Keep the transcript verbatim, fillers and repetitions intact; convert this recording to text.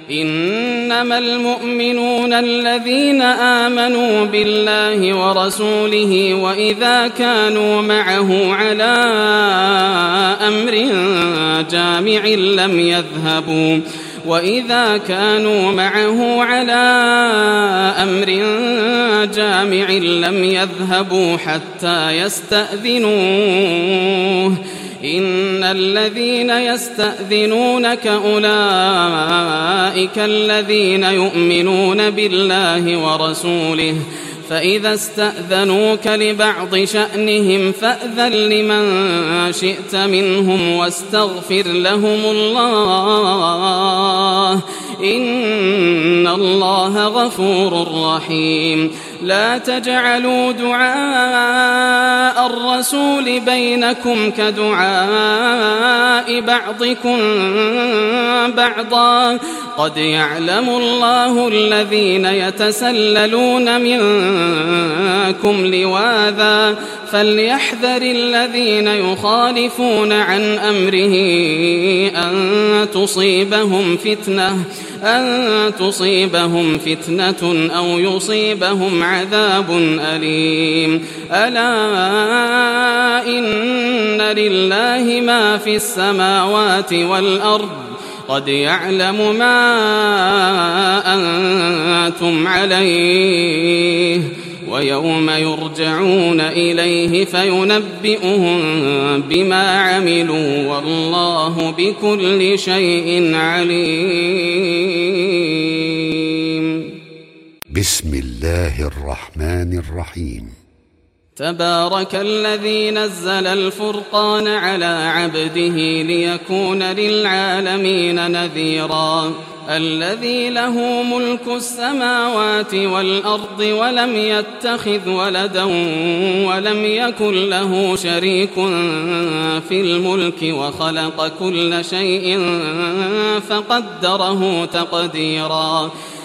إنما المؤمنون الذين آمنوا بالله ورسوله وإذا كانوا معه على أمر جامع لم يذهبوا وإذا كانوا معه على أمر جامع لم يذهبوا حتى يستأذنوه إن الذين يستأذنونك أولئك الذين يؤمنون بالله ورسوله فإذا استأذنوك لبعض شأنهم فأذن لمن شئت منهم واستغفر لهم الله إن الله غفور رحيم. لا تجعلوا دعاء الرسول بينكم كدعاء بعضكم بعضا قد يعلم الله الذين يتسللون منكم لواذا فليحذر الذين يخالفون عن أمره أن تصيبهم فتنة أن تصيبهم فتنة أو يصيبهم عذاب أليم. ألا إن لله ما في السماوات والأرض قد يعلم ما أنتم عليه ويوم يرجعون إليه فينبئهم بما عملوا والله بكل شيء عليم. بسم الله الرحمن الرحيم. تبارك الذي نزل الفرقان على عبده ليكون للعالمين نذيرا الذي له ملك السماوات والأرض ولم يتخذ ولدا ولم يكن له شريك في الملك وخلق كل شيء فقدره تقديرا